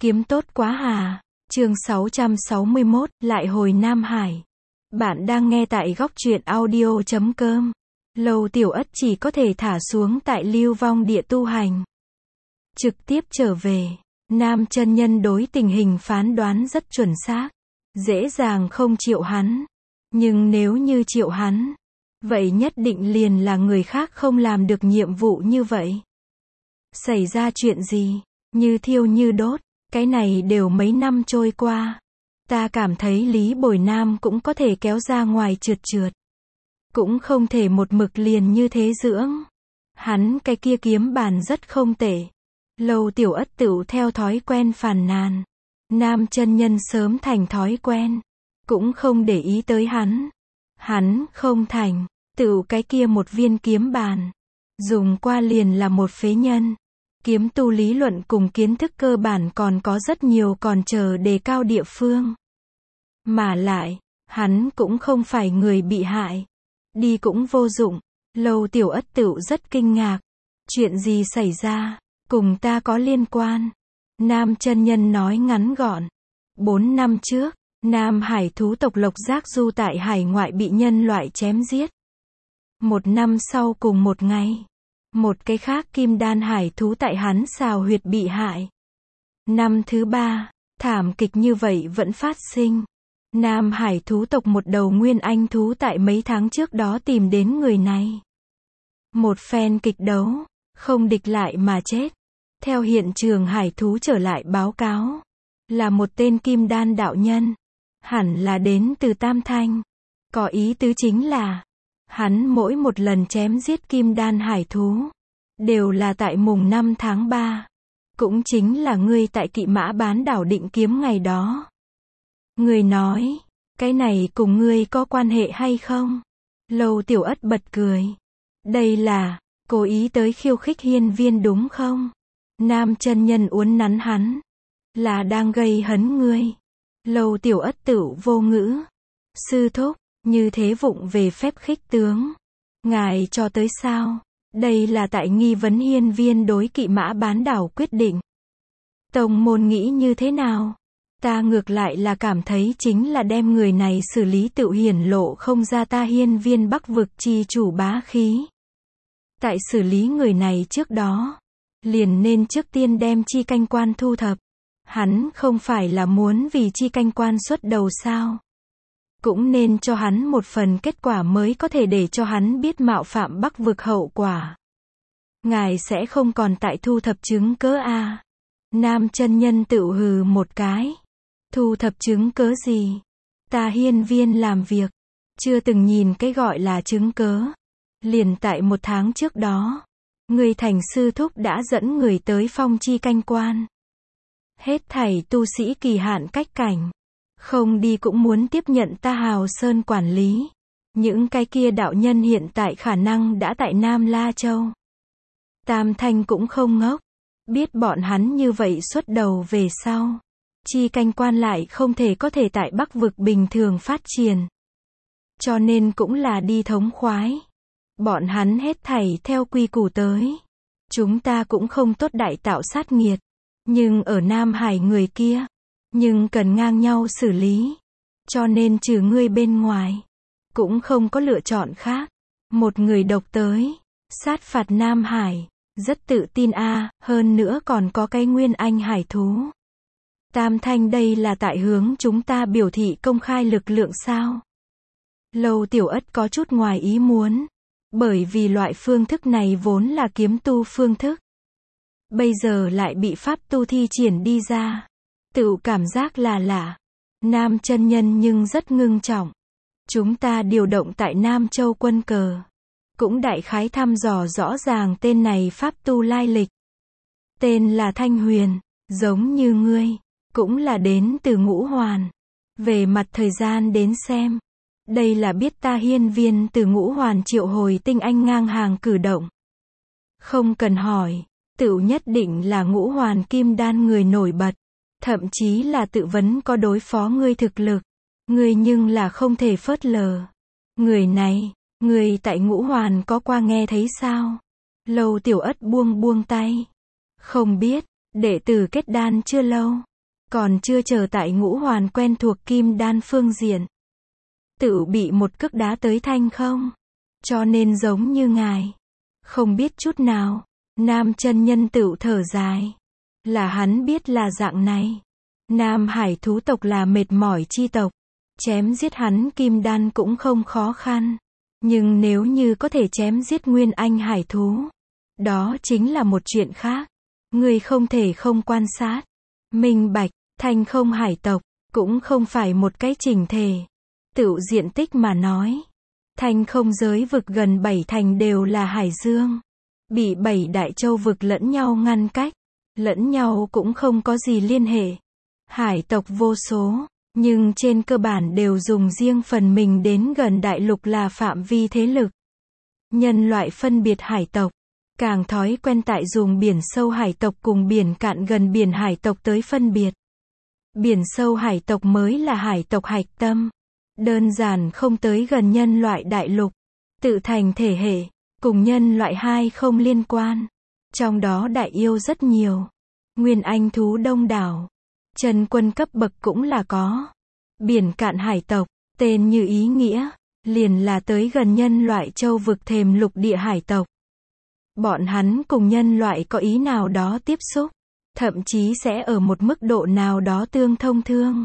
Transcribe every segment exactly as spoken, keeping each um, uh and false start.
Kiếm tốt quá hà. Chương sáu trăm sáu mươi mốt, lại hồi Nam Hải. Bạn đang nghe tại góc truyện audio chấm com. Lầu Tiểu Ất chỉ có thể thả xuống tại Lưu Vong Địa tu hành. Trực tiếp trở về. Nam chân nhân đối tình hình phán đoán rất chuẩn xác. Dễ dàng không triệu hắn. Nhưng nếu như triệu hắn, vậy nhất định liền là người khác không làm được nhiệm vụ như vậy. Xảy ra chuyện gì? Như thiêu như đốt. Cái này đều mấy năm trôi qua. Ta cảm thấy Lý Bồi Nam cũng có thể kéo ra ngoài trượt trượt. Cũng không thể một mực liền như thế dưỡng. Hắn cái kia kiếm bàn rất không tệ. Lâu Tiểu Ất tựu theo thói quen phàn nàn. Nam chân nhân sớm thành thói quen. Cũng không để ý tới hắn. Hắn không thành. Tựu cái kia một viên kiếm bàn. Dùng qua liền là một phế nhân. Kiếm tu lý luận cùng kiến thức cơ bản còn có rất nhiều còn chờ đề cao địa phương. Mà lại, hắn cũng không phải người bị hại. Đi cũng vô dụng. Lâu Tiểu Ất tựu rất kinh ngạc. Chuyện gì xảy ra? Cùng ta có liên quan. Nam chân nhân nói ngắn gọn. Bốn năm trước, Nam Hải thú tộc Lộc Giác Du tại hải ngoại bị nhân loại chém giết. Một năm sau cùng một ngày, một cái khác kim đan hải thú tại hắn xào huyệt bị hại. Năm thứ ba, thảm kịch như vậy vẫn phát sinh. Nam Hải thú tộc một đầu nguyên anh thú tại mấy tháng trước đó tìm đến người này. Một phen kịch đấu, không địch lại mà chết. Theo hiện trường hải thú trở lại báo cáo, là một tên kim đan đạo nhân. Hẳn là đến từ Tam Thanh. Có ý tứ chính là, hắn mỗi một lần chém giết kim đan hải thú, đều là tại mùng năm tháng ba. Cũng chính là ngươi tại Kỵ Mã Bán đảo định kiếm ngày đó. Ngươi nói, cái này cùng ngươi có quan hệ hay không? Lâu Tiểu Ất bật cười. Đây là, cố ý tới khiêu khích hiên viên đúng không? Nam chân nhân uốn nắn hắn. Là đang gây hấn ngươi. Lâu Tiểu Ất tựu vô ngữ. Sư thúc, như thế vụng về phép khích tướng. Ngài cho tới sao? Đây là tại nghi vấn hiên viên đối Kỵ Mã Bán đảo quyết định. Tông môn nghĩ như thế nào? Ta ngược lại là cảm thấy chính là đem người này xử lý tự hiển lộ không ra ta hiên viên Bắc vực chi chủ bá khí. Tại xử lý người này trước đó, liền nên trước tiên đem chi canh quan thu thập. Hắn không phải là muốn vì chi canh quan xuất đầu sao? Cũng nên cho hắn một phần kết quả mới có thể để cho hắn biết mạo phạm Bắc vực hậu quả. Ngài sẽ không còn tại thu thập chứng cớ a? Nam chân nhân tự hừ một cái. Thu thập chứng cớ gì? Ta hiên viên làm việc, chưa từng nhìn cái gọi là chứng cớ. Liền tại một tháng trước đó, người thành sư thúc đã dẫn người tới phong chi canh quan. Hết thảy tu sĩ kỳ hạn cách cảnh. Không đi cũng muốn tiếp nhận ta Hào Sơn quản lý. Những cái kia đạo nhân hiện tại khả năng đã tại Nam La Châu. Tam Thanh cũng không ngốc. Biết bọn hắn như vậy xuất đầu về sau. Chi canh quan lại không thể có thể tại Bắc vực bình thường phát triển. Cho nên cũng là đi thống khoái. Bọn hắn hết thảy theo quy củ tới. Chúng ta cũng không tốt đại tạo sát nghiệt. Nhưng ở Nam Hải người kia, nhưng cần ngang nhau xử lý. Cho nên trừ ngươi bên ngoài, cũng không có lựa chọn khác. Một người độc tới, sát phạt Nam Hải, rất tự tin a, hơn nữa còn có cái nguyên anh hải thú. Tam Thanh đây là tại hướng chúng ta biểu thị công khai lực lượng sao? Lâu Tiểu Ất có chút ngoài ý muốn. Bởi vì loại phương thức này vốn là kiếm tu phương thức. Bây giờ lại bị pháp tu thi triển đi ra. Tự cảm giác là lạ. Nam chân nhân nhưng rất ngưng trọng. Chúng ta điều động tại Nam Châu quân cờ. Cũng đại khái thăm dò rõ ràng tên này pháp tu lai lịch. Tên là Thanh Huyền, giống như ngươi. Cũng là đến từ Ngũ Hoàn. Về mặt thời gian đến xem. Đây là biết ta hiên viên từ Ngũ Hoàn triệu hồi tinh anh ngang hàng cử động. Không cần hỏi. Tự nhất định là Ngũ Hoàn kim đan người nổi bật. Thậm chí là tự vấn có đối phó ngươi thực lực. Ngươi nhưng là không thể phớt lờ. Người này, ngươi tại Ngũ Hoàn có qua nghe thấy sao? Lâu Tiểu Ất buông buông tay. Không biết, đệ tử kết đan chưa lâu. Còn chưa chờ tại ngũ hoàn quen thuộc kim đan phương diện. Tự bị một cước đá tới thanh không. Cho nên giống như ngài. Không biết chút nào. Nam chân nhân tự thở dài. Là hắn biết là dạng này. Nam hải thú tộc là mệt mỏi chi tộc. Chém giết hắn kim đan cũng không khó khăn. Nhưng nếu như có thể chém giết nguyên anh hải thú. Đó chính là một chuyện khác. Người không thể không quan sát. Minh bạch, thanh không hải tộc. Cũng không phải một cái chỉnh thể. Tự diện tích mà nói. Thanh không giới vực gần bảy thành đều là hải dương. Bị bảy đại châu vực lẫn nhau ngăn cách. Lẫn nhau cũng không có gì liên hệ. Hải tộc vô số. Nhưng trên cơ bản đều dùng riêng phần mình đến gần đại lục là phạm vi thế lực. Nhân loại phân biệt hải tộc. Càng thói quen tại dùng biển sâu hải tộc cùng biển cạn gần biển hải tộc tới phân biệt. Biển sâu hải tộc mới là hải tộc hạch tâm. Đơn giản không tới gần nhân loại đại lục. Tự thành thể hệ. Cùng nhân loại hai không liên quan. Trong đó đại yêu rất nhiều. Nguyên anh thú đông đảo. Chân quân cấp bậc cũng là có. Biển cạn hải tộc. Tên như ý nghĩa. Liền là tới gần nhân loại châu vực thềm lục địa hải tộc. Bọn hắn cùng nhân loại có ý nào đó tiếp xúc. Thậm chí sẽ ở một mức độ nào đó tương thông thương.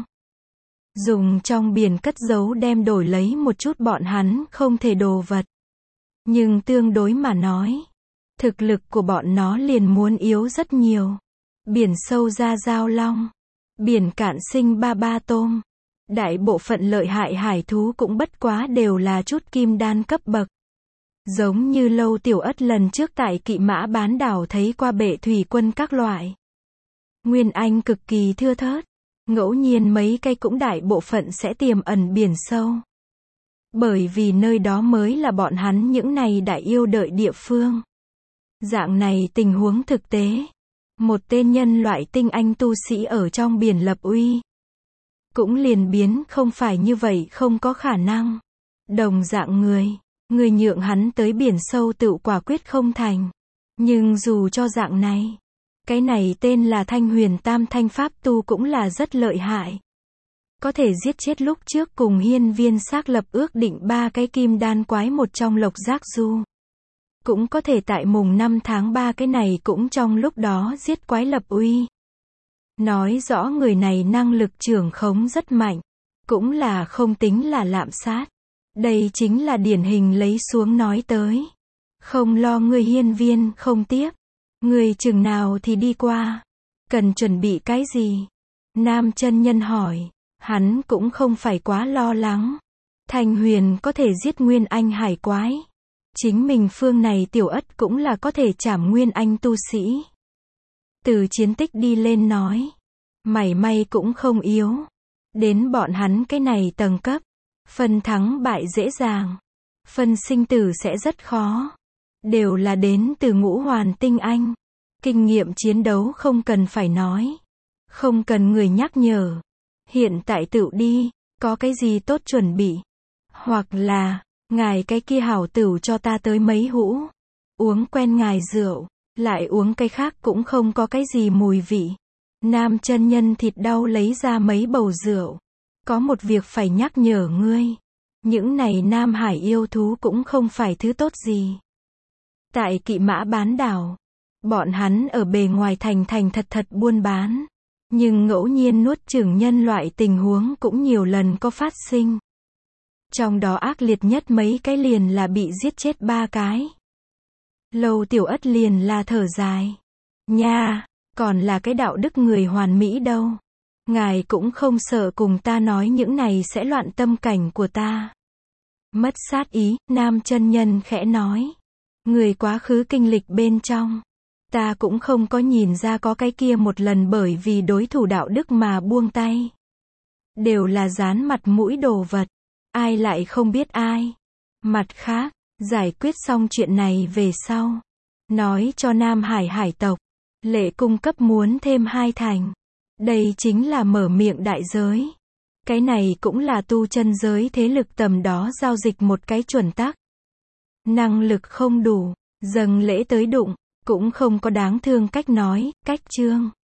Dùng trong biển cất giấu đem đổi lấy một chút bọn hắn không thể đồ vật. Nhưng tương đối mà nói. Thực lực của bọn nó liền muốn yếu rất nhiều. Biển sâu ra giao long. Biển cạn sinh ba ba tôm. Đại bộ phận lợi hại hải thú cũng bất quá đều là chút kim đan cấp bậc. Giống như Lâu Tiểu Ất lần trước tại Kỵ Mã bán đảo thấy qua bệ thủy quân các loại. Nguyên anh cực kỳ thưa thớt. Ngẫu nhiên mấy cây cũng đại bộ phận sẽ tiềm ẩn biển sâu. Bởi vì nơi đó mới là bọn hắn những này đại yêu đợi địa phương. Dạng này tình huống thực tế. Một tên nhân loại tinh anh tu sĩ ở trong biển lập uy. Cũng liền biến không phải như vậy không có khả năng. Đồng dạng người. Người nhượng hắn tới biển sâu tự quả quyết không thành. Nhưng dù cho dạng này. Cái này tên là Thanh Huyền Tam Thanh Pháp Tu cũng là rất lợi hại. Có thể giết chết lúc trước cùng hiên viên xác lập ước định ba cái kim đan quái một trong Lộc Giác Du. Cũng có thể tại mùng năm tháng ba cái này cũng trong lúc đó giết quái lập uy. Nói rõ người này năng lực trưởng khống rất mạnh. Cũng là không tính là lạm sát. Đây chính là điển hình lấy xuống nói tới. Không lo người hiên viên không tiếp. Người chừng nào thì đi qua. Cần chuẩn bị cái gì? Nam chân nhân hỏi. Hắn cũng không phải quá lo lắng. Thanh Huyền có thể giết nguyên anh hải quái. Chính mình phương này Tiểu Ất cũng là có thể trảm nguyên anh tu sĩ. Từ chiến tích đi lên nói. Mảy may cũng không yếu. Đến bọn hắn cái này tầng cấp. Phân thắng bại dễ dàng. Phân sinh tử sẽ rất khó. Đều là đến từ ngũ hoàn tinh anh. Kinh nghiệm chiến đấu không cần phải nói. Không cần người nhắc nhở. Hiện tại tự đi. Có cái gì tốt chuẩn bị. Hoặc là. Ngài cái kia hảo tửu cho ta tới mấy hũ. Uống quen ngài rượu. Lại uống cái khác cũng không có cái gì mùi vị. Nam chân nhân thịt đau lấy ra mấy bầu rượu. Có một việc phải nhắc nhở ngươi. Những này Nam Hải yêu thú cũng không phải thứ tốt gì. Tại Kỵ Mã bán đảo. Bọn hắn ở bề ngoài thành thành thật thật buôn bán. Nhưng ngẫu nhiên nuốt chửng nhân loại tình huống cũng nhiều lần có phát sinh. Trong đó ác liệt nhất mấy cái liền là bị giết chết ba cái. Lâu Tiểu Ất liền là thở dài. Nha, còn là cái đạo đức người hoàn mỹ đâu. Ngài cũng không sợ cùng ta nói những này sẽ loạn tâm cảnh của ta. Mất sát ý, Nam chân nhân khẽ nói. Người quá khứ kinh lịch bên trong. Ta cũng không có nhìn ra có cái kia một lần bởi vì đối thủ đạo đức mà buông tay. Đều là dán mặt mũi đồ vật. Ai lại không biết ai. Mặt khác, giải quyết xong chuyện này về sau. Nói cho Nam Hải hải tộc. Lệ cung cấp muốn thêm hai thành. Đây chính là mở miệng đại giới. Cái này cũng là tu chân giới thế lực tầm đó giao dịch một cái chuẩn tắc. Năng lực không đủ. Dâng lễ tới đụng. Cũng không có đáng thương cách nói, cách chương.